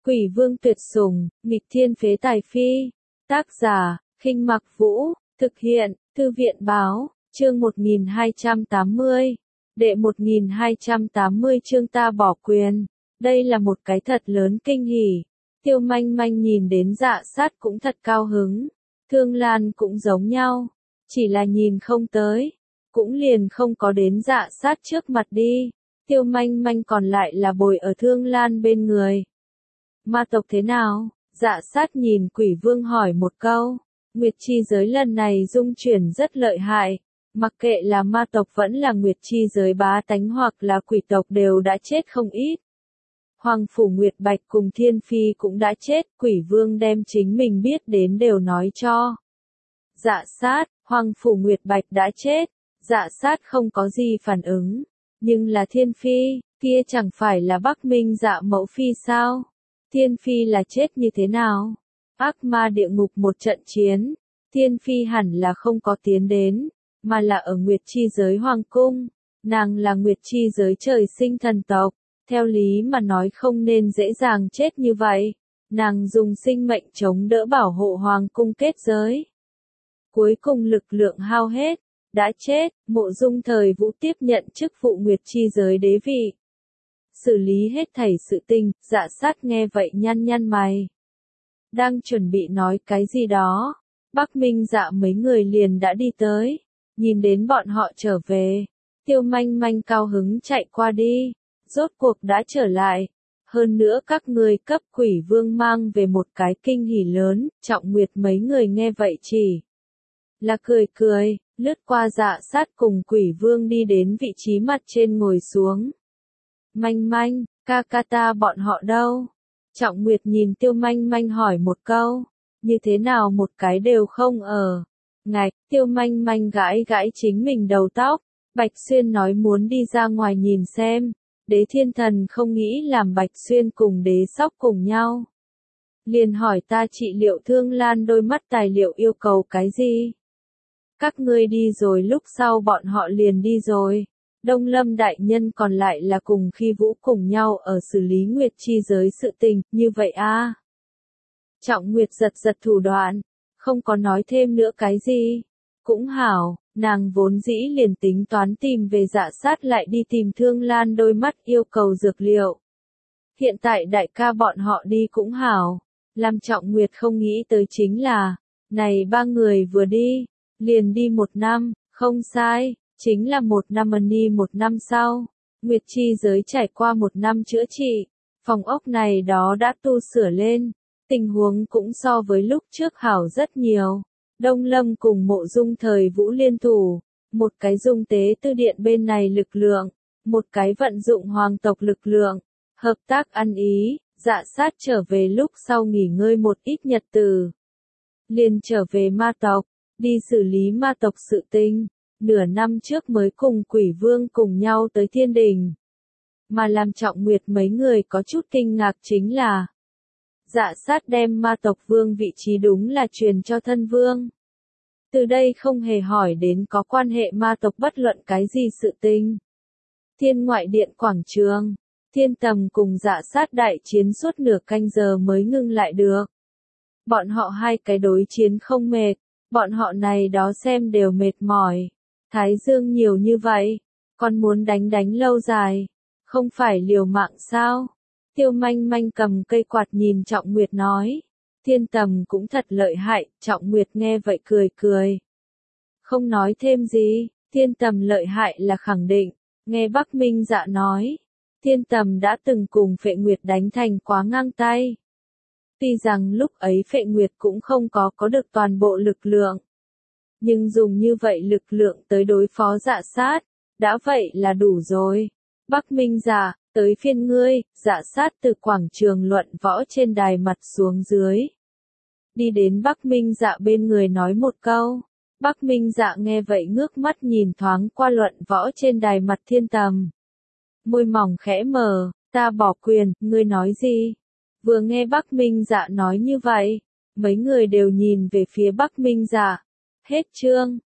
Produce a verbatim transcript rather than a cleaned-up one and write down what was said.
Quỷ vương tuyệt sủng, nghịch thiên phế tài phi. Tác giả, Khinh Mặc Vũ, thực hiện, Thư viện Báo, chương một nghìn hai trăm tám mươi. Đệ một nghìn hai trăm tám mươi chương ta bỏ quyền. Đây là một cái thật lớn kinh hỉ. Tiêu Manh Manh nhìn đến Dạ Sát cũng thật cao hứng. Thương Lan cũng giống nhau. Chỉ là nhìn không tới. Cũng liền không có đến Dạ Sát trước mặt đi. Tiêu Manh Manh còn lại là bồi ở Thương Lan bên người. Ma tộc thế nào? Dạ Sát nhìn Quỷ Vương hỏi một câu. Nguyệt chi giới lần này dung chuyển rất lợi hại. Mặc kệ là ma tộc vẫn là Nguyệt chi giới bá tánh hoặc là quỷ tộc đều đã chết không ít. Hoàng Phủ Nguyệt Bạch cùng Thiên Phi cũng đã chết, Quỷ Vương đem chính mình biết đến đều nói cho. Dạ Sát, Hoàng Phủ Nguyệt Bạch đã chết, Dạ Sát không có gì phản ứng. Nhưng là Thiên Phi, kia chẳng phải là Bắc Minh Dạ Mẫu Phi sao? Thiên Phi là chết như thế nào? Ác ma địa ngục một trận chiến, Thiên Phi hẳn là không có tiến đến, mà là ở Nguyệt chi giới Hoàng Cung. Nàng là Nguyệt chi giới trời sinh thần tộc, theo lý mà nói không nên dễ dàng chết như vậy. Nàng dùng sinh mệnh chống đỡ bảo hộ Hoàng Cung kết giới. Cuối cùng lực lượng hao hết, đã chết, Mộ Dung Thời Vũ tiếp nhận chức vụ Nguyệt chi giới đế vị. Xử lý hết thảy sự tình, Dạ Sát nghe vậy nhăn nhăn mày. Đang chuẩn bị nói cái gì đó, Bắc Minh Dạ mấy người liền đã đi tới, nhìn đến bọn họ trở về, Tiêu Manh Manh cao hứng chạy qua đi, rốt cuộc đã trở lại, hơn nữa các người cấp Quỷ Vương mang về một cái kinh hỉ lớn, Trọng Nguyệt mấy người nghe vậy chỉ là cười cười, lướt qua Dạ Sát cùng Quỷ Vương đi đến vị trí mặt trên ngồi xuống. Manh Manh, ca ca ta bọn họ đâu? Trọng Nguyệt nhìn Tiêu Manh Manh hỏi một câu, như thế nào một cái đều không ở. Ngạch, Tiêu Manh Manh gãi gãi chính mình đầu tóc, Bạch Xuyên nói muốn đi ra ngoài nhìn xem, Đế Thiên Thần không nghĩ làm Bạch Xuyên cùng Đế Sóc cùng nhau. Liền hỏi ta trị liệu Thương Lan đôi mắt tài liệu yêu cầu cái gì? Các ngươi đi rồi lúc sau bọn họ liền đi rồi. Đông Lâm đại nhân còn lại là cùng Khi Vũ cùng nhau ở xử lý Nguyệt chi giới sự tình, như vậy a. À. Trọng Nguyệt giật giật thủ đoạn, không có nói thêm nữa cái gì. Cũng hảo, nàng vốn dĩ liền tính toán tìm về Dạ Sát lại đi tìm Thương Lan đôi mắt yêu cầu dược liệu. Hiện tại đại ca bọn họ đi cũng hảo, làm Trọng Nguyệt không nghĩ tới chính là, này ba người vừa đi, liền đi một năm, không sai. Chính là một năm ân ni một năm sau, Nguyệt chi giới trải qua một năm chữa trị, phòng ốc này đó đã tu sửa lên, tình huống cũng so với lúc trước hảo rất nhiều. Đông Lâm cùng Mộ Dung Thời Vũ liên thủ, một cái dung tế tư điện bên này lực lượng, một cái vận dụng hoàng tộc lực lượng, hợp tác ăn ý, Dạ Sát trở về lúc sau nghỉ ngơi một ít nhật từ. Liền trở về ma tộc, đi xử lý ma tộc sự tình. Nửa năm trước mới cùng Quỷ Vương cùng nhau tới thiên đình. Mà làm Trọng Nguyệt mấy người có chút kinh ngạc chính là Dạ Sát đem ma tộc vương vị trí đúng là truyền cho thân vương. Từ đây không hề hỏi đến có quan hệ ma tộc bất luận cái gì sự tình. Thiên ngoại điện quảng trường, Thiên Tầm cùng Dạ Sát đại chiến suốt nửa canh giờ mới ngưng lại được. Bọn họ hai cái đối chiến không mệt, bọn họ này đó xem đều mệt mỏi. Thái dương nhiều như vậy, còn muốn đánh đánh lâu dài, không phải liều mạng sao? Tiêu Manh Manh cầm cây quạt nhìn Trọng Nguyệt nói. Thiên Tầm cũng thật lợi hại, Trọng Nguyệt nghe vậy cười cười. Không nói thêm gì, Thiên Tầm lợi hại là khẳng định, nghe Bắc Minh Dạ nói. Thiên Tầm đã từng cùng Phệ Nguyệt đánh thành quá ngang tay. Tuy rằng lúc ấy Phệ Nguyệt cũng không có có được toàn bộ lực lượng. Nhưng dùng như vậy lực lượng tới đối phó Dạ Sát, đã vậy là đủ rồi. Bắc Minh Dạ, tới phiên ngươi, Dạ Sát từ quảng trường luận võ trên đài mặt xuống dưới. Đi đến Bắc Minh Dạ bên người nói một câu. Bắc Minh Dạ nghe vậy ngước mắt nhìn thoáng qua luận võ trên đài mặt Thiên Tầm. Môi mỏng khẽ mở, ta bỏ quyền, ngươi nói gì? Vừa nghe Bắc Minh Dạ nói như vậy, mấy người đều nhìn về phía Bắc Minh Dạ. Hết chương.